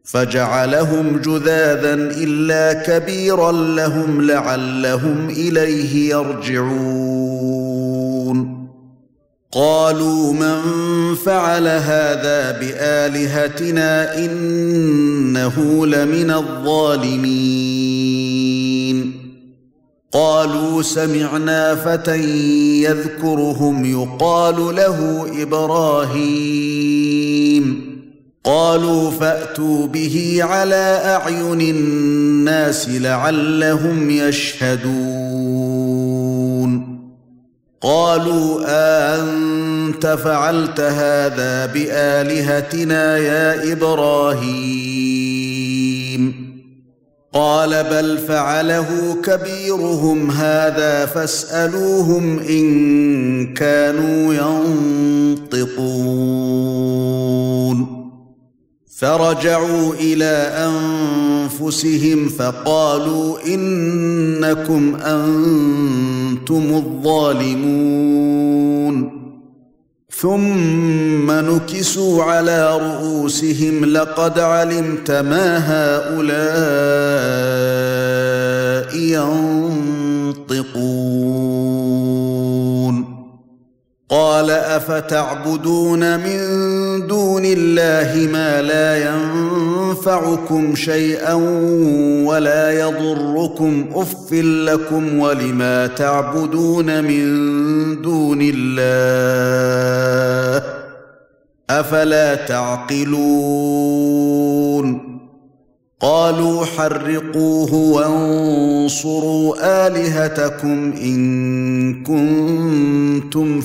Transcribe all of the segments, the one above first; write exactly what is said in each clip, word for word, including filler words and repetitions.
فجعلهم جذاذا إلا كبيرا لهم لعلهم إليه يرجعون قالوا من فعل هذا بآلهتنا إنه لمن الظالمين قالوا سمعنا فتى يذكرهم يقال له إبراهيم قالوا فأتوا به على أعين الناس لعلهم يشهدون قالوا أأنت فعلت هذا بآلهتنا يا إبراهيم قال بل فعله كبيرهم هذا فاسألوهم إن كانوا ينطقون فرجعوا إلى أنفسهم فقالوا إنكم أنتم الظالمون ثم نكسوا على رؤوسهم لقد علمت ما هؤلاء ينطقون قال أفتعبدون من دون الله ما لا ينفعكم شيئا ولا يضركم أف لكم ولما تعبدون من دون الله أفلا تعقلون قالوا حرقوه وانصروا آلهتكم إن كنتم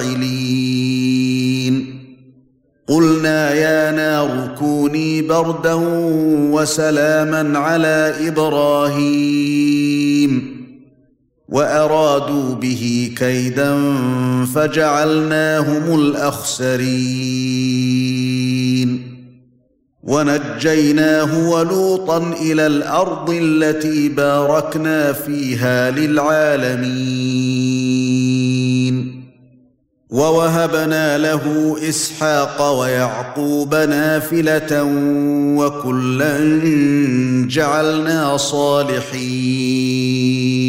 فاعلين قلنا يا نار كوني بردا وسلاما على إبراهيم وأرادوا به كيدا فجعلناهم الأخسرين ونجيناه ولوطا إلى الأرض التي باركنا فيها للعالمين ووهبنا له إسحاق ويعقوب نافلة وكلا جعلنا صالحين